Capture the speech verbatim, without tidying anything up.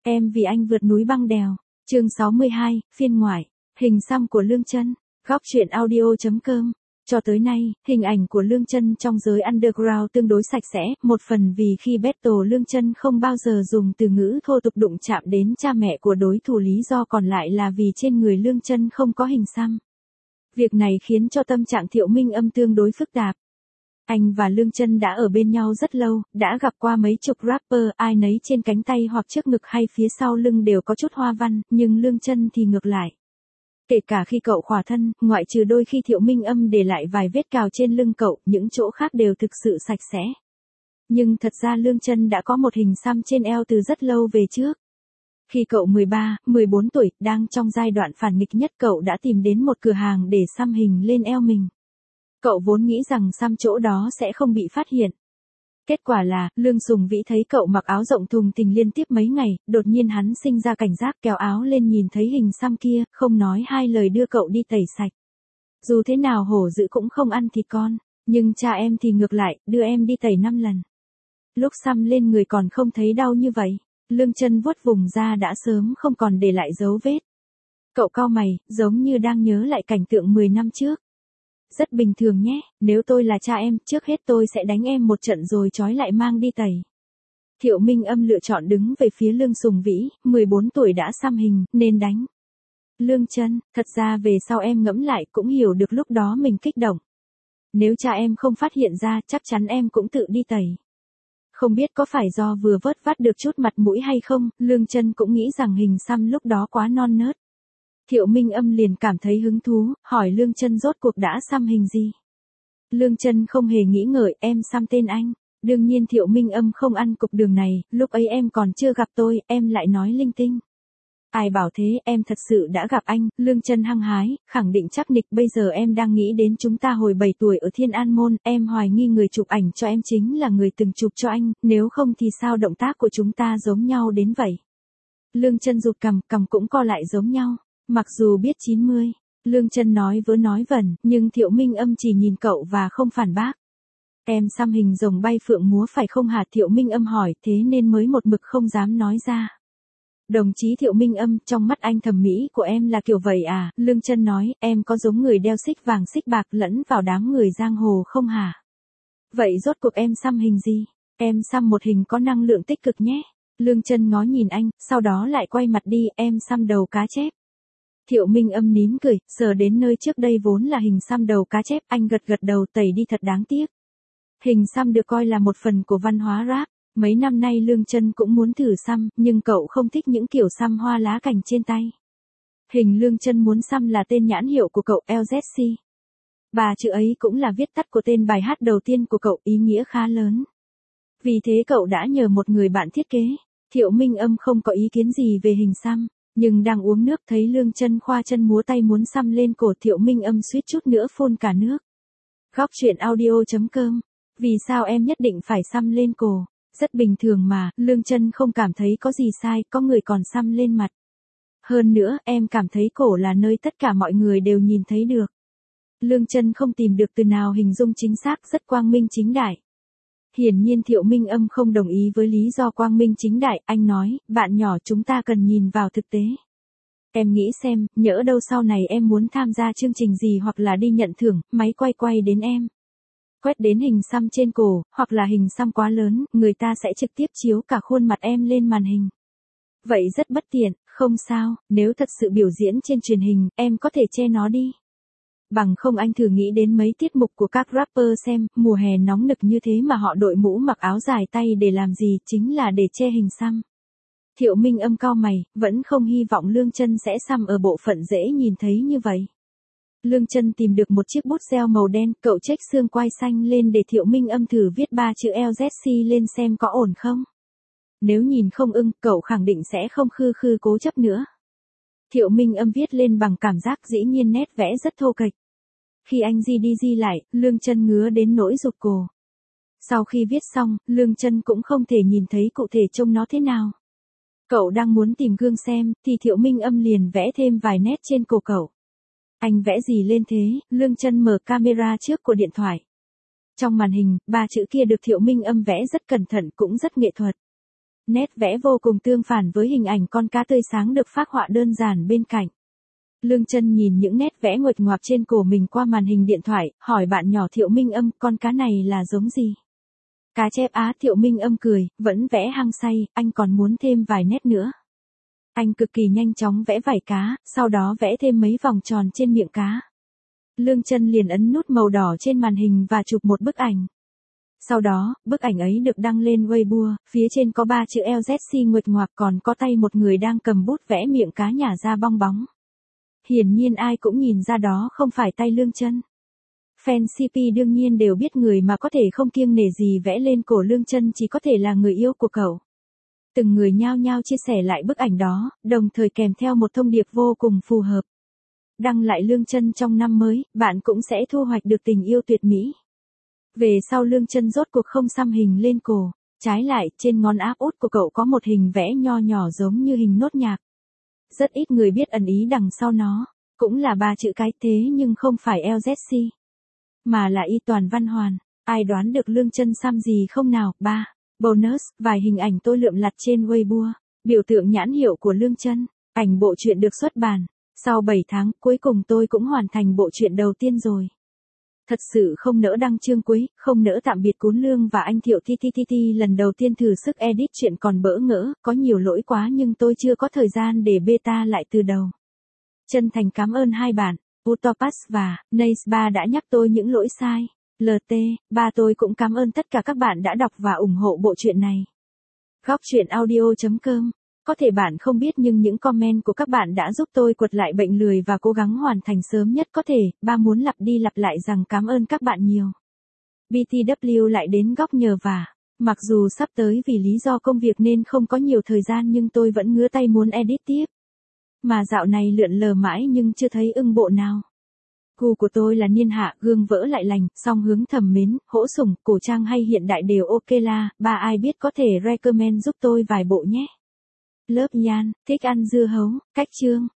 Em vì anh vượt núi băng đèo. Chương sáu mươi hai, phiên ngoại. Hình xăm của Lương Chân. Góc truyện audio chấm com. Cho tới nay, hình ảnh của Lương Chân trong giới underground tương đối sạch sẽ, một phần vì khi battle Lương Chân không bao giờ dùng từ ngữ thô tục đụng chạm đến cha mẹ của đối thủ, lý do còn lại là vì trên người Lương Chân không có hình xăm. Việc này khiến cho tâm trạng Thiệu Minh Âm tương đối phức tạp. Anh và Lương Chân đã ở bên nhau rất lâu, đã gặp qua mấy chục rapper, ai nấy trên cánh tay hoặc trước ngực hay phía sau lưng đều có chút hoa văn, nhưng Lương Chân thì ngược lại. Kể cả khi cậu khỏa thân, ngoại trừ đôi khi Thiệu Minh Âm để lại vài vết cào trên lưng cậu, những chỗ khác đều thực sự sạch sẽ. Nhưng thật ra Lương Chân đã có một hình xăm trên eo từ rất lâu về trước. Khi cậu mười ba, mười bốn tuổi, đang trong giai đoạn phản nghịch nhất, cậu đã tìm đến một cửa hàng để xăm hình lên eo mình. Cậu vốn nghĩ rằng xăm chỗ đó sẽ không bị phát hiện. Kết quả là, Lương Sùng Vĩ thấy cậu mặc áo rộng thùng thình liên tiếp mấy ngày, đột nhiên hắn sinh ra cảnh giác, kéo áo lên nhìn thấy hình xăm kia, không nói hai lời đưa cậu đi tẩy sạch. Dù thế nào hổ dữ cũng không ăn thịt con, nhưng cha em thì ngược lại, đưa em đi tẩy năm lần. Lúc xăm lên người còn không thấy đau như vậy. Lương Chân vuốt vùng da đã sớm không còn để lại dấu vết. Cậu cau mày, giống như đang nhớ lại cảnh tượng mười năm trước. Rất bình thường nhé, nếu tôi là cha em, trước hết tôi sẽ đánh em một trận rồi trói lại mang đi tẩy. Thiệu Minh Âm lựa chọn đứng về phía Lương Sùng Vĩ, mười bốn tuổi đã xăm hình, nên đánh. Lương Chân, thật ra về sau em ngẫm lại cũng hiểu được lúc đó mình kích động. Nếu cha em không phát hiện ra, chắc chắn em cũng tự đi tẩy. Không biết có phải do vừa vớt vát được chút mặt mũi hay không, Lương Chân cũng nghĩ rằng hình xăm lúc đó quá non nớt. Thiệu Minh Âm liền cảm thấy hứng thú, hỏi Lương Chân rốt cuộc đã xăm hình gì. Lương Chân không hề nghĩ ngợi, em xăm tên anh. Đương nhiên Thiệu Minh Âm không ăn cục đường này, lúc ấy em còn chưa gặp tôi, em lại nói linh tinh. Ai bảo thế, em thật sự đã gặp anh. Lương Chân hăng hái, khẳng định chắc nịch, bây giờ em đang nghĩ đến chúng ta hồi bảy tuổi ở Thiên An Môn, em hoài nghi người chụp ảnh cho em chính là người từng chụp cho anh, nếu không thì sao động tác của chúng ta giống nhau đến vậy. Lương Chân rụt cằm, cằm cũng co lại giống nhau. Mặc dù biết chín mươi, Lương Chân nói vớ nói vẩn, nhưng Thiệu Minh Âm chỉ nhìn cậu và không phản bác. Em xăm hình rồng bay phượng múa phải không hả? Thiệu Minh Âm hỏi, thế nên mới một mực không dám nói ra. Đồng chí Thiệu Minh Âm, trong mắt anh thẩm mỹ của em là kiểu vậy à? Lương Chân nói, em có giống người đeo xích vàng xích bạc lẫn vào đám người giang hồ không hả? Vậy rốt cuộc em xăm hình gì? Em xăm một hình có năng lượng tích cực nhé. Lương Chân ngó nhìn anh, sau đó lại quay mặt đi, em xăm đầu cá chép. Thiệu Minh Âm nín cười, sờ đến nơi trước đây vốn là hình xăm đầu cá chép, anh gật gật đầu, tẩy đi thật đáng tiếc. Hình xăm được coi là một phần của văn hóa rap, mấy năm nay Lương Chân cũng muốn thử xăm, nhưng cậu không thích những kiểu xăm hoa lá cành trên tay. Hình Lương Chân muốn xăm là tên nhãn hiệu của cậu, lờ dét xê. Ba chữ ấy cũng là viết tắt của tên bài hát đầu tiên của cậu, ý nghĩa khá lớn. Vì thế cậu đã nhờ một người bạn thiết kế. Thiệu Minh Âm không có ý kiến gì về hình xăm. Nhưng đang uống nước thấy Lương Chân khoa chân múa tay muốn xăm lên cổ, Thiệu Minh Âm suýt chút nữa phun cả nước. Góc truyện audio chấm com. Vì sao em nhất định phải xăm lên cổ? Rất bình thường mà, Lương Chân không cảm thấy có gì sai, có người còn xăm lên mặt. Hơn nữa, em cảm thấy cổ là nơi tất cả mọi người đều nhìn thấy được. Lương Chân không tìm được từ nào hình dung chính xác, rất quang minh chính đại. Hiển nhiên Thiệu Minh Âm không đồng ý với lý do quang minh chính đại, anh nói, bạn nhỏ chúng ta cần nhìn vào thực tế. Em nghĩ xem, nhỡ đâu sau này em muốn tham gia chương trình gì hoặc là đi nhận thưởng, máy quay quay đến em. Quét đến hình xăm trên cổ, hoặc là hình xăm quá lớn, người ta sẽ trực tiếp chiếu cả khuôn mặt em lên màn hình. Vậy rất bất tiện, không sao, nếu thật sự biểu diễn trên truyền hình, em có thể che nó đi. Bằng không anh thử nghĩ đến mấy tiết mục của các rapper xem, mùa hè nóng nực như thế mà họ đội mũ mặc áo dài tay để làm gì, chính là để che hình xăm. Thiệu Minh Âm cau mày, vẫn không hy vọng Lương Chân sẽ xăm ở bộ phận dễ nhìn thấy như vậy. Lương Chân tìm được một chiếc bút gel màu đen, cậu chếch xương quai xanh lên để Thiệu Minh Âm thử viết ba chữ lờ dét xê lên xem có ổn không. Nếu nhìn không ưng, cậu khẳng định sẽ không khư khư cố chấp nữa. Thiệu Minh Âm viết lên bằng cảm giác, dĩ nhiên nét vẽ rất thô kệch. Khi anh di đi di lại, Lương Chân ngứa đến nỗi rụt cổ. Sau khi viết xong, Lương Chân cũng không thể nhìn thấy cụ thể trông nó thế nào. Cậu đang muốn tìm gương xem, thì Thiệu Minh Âm liền vẽ thêm vài nét trên cổ cậu. Anh vẽ gì lên thế? Lương Chân mở camera trước của điện thoại. Trong màn hình, ba chữ kia được Thiệu Minh Âm vẽ rất cẩn thận, cũng rất nghệ thuật. Nét vẽ vô cùng tương phản với hình ảnh con cá tươi sáng được phác họa đơn giản bên cạnh. Lương Chân nhìn những nét vẽ nguệch ngoạc trên cổ mình qua màn hình điện thoại, hỏi bạn nhỏ Thiệu Minh Âm, con cá này là giống gì? Cá chép á, Thiệu Minh Âm cười, vẫn vẽ hăng say, anh còn muốn thêm vài nét nữa. Anh cực kỳ nhanh chóng vẽ vảy cá, sau đó vẽ thêm mấy vòng tròn trên miệng cá. Lương Chân liền ấn nút màu đỏ trên màn hình và chụp một bức ảnh. Sau đó, bức ảnh ấy được đăng lên Weibo, phía trên có ba chữ lờ dét xê nguệch ngoạc, còn có tay một người đang cầm bút vẽ miệng cá nhả ra bong bóng. Hiển nhiên ai cũng nhìn ra đó không phải tay Lương Chân. Fan xê pê đương nhiên đều biết người mà có thể không kiêng nể gì vẽ lên cổ Lương Chân chỉ có thể là người yêu của cậu. Từng người nhao nhao chia sẻ lại bức ảnh đó, đồng thời kèm theo một thông điệp vô cùng phù hợp. Đăng lại Lương Chân trong năm mới, bạn cũng sẽ thu hoạch được tình yêu tuyệt mỹ. Về sau Lương Chân rốt cuộc không xăm hình lên cổ, trái lại, trên ngón áp út của cậu có một hình vẽ nho nhỏ giống như hình nốt nhạc. Rất ít người biết ẩn ý đằng sau nó, cũng là ba chữ cái thế nhưng không phải lờ dét xê, mà là y toàn văn hoàn. Ai đoán được Lương Chân xăm gì không nào? ba. Bonus, vài hình ảnh tôi lượm lặt trên Weibo, biểu tượng nhãn hiệu của Lương Chân, ảnh bộ truyện được xuất bản. Sau bảy tháng, cuối cùng tôi cũng hoàn thành bộ truyện đầu tiên rồi. Thật sự không nỡ đăng chương cuối, không nỡ tạm biệt Cún Lương và anh Thiệu Ti Ti Ti Ti lần đầu tiên thử sức edit chuyện còn bỡ ngỡ, có nhiều lỗi quá nhưng tôi chưa có thời gian để beta lại từ đầu. Chân thành cảm ơn hai bạn, Utopas và Nace ba đã nhắc tôi những lỗi sai. lờ tê, ba tôi cũng cảm ơn tất cả các bạn đã đọc và ủng hộ bộ truyện này. Góc truyện audio chấm com. Có thể bạn không biết nhưng những comment của các bạn đã giúp tôi quật lại bệnh lười và cố gắng hoàn thành sớm nhất có thể. Ba muốn lặp đi lặp lại rằng cảm ơn các bạn nhiều. bê tê vê lại đến góc nhờ vả. Mặc dù sắp tới vì lý do công việc nên không có nhiều thời gian nhưng tôi vẫn ngứa tay muốn edit tiếp. Mà dạo này lượn lờ mãi nhưng chưa thấy ưng bộ nào. Gu của tôi là niên hạ, gương vỡ lại lành, song hướng thầm mến, hỗ sủng, cổ trang hay hiện đại đều ok la. Ba ai biết có thể recommend giúp tôi vài bộ nhé. Lớp Yan, thích ăn dưa hấu, cách chương.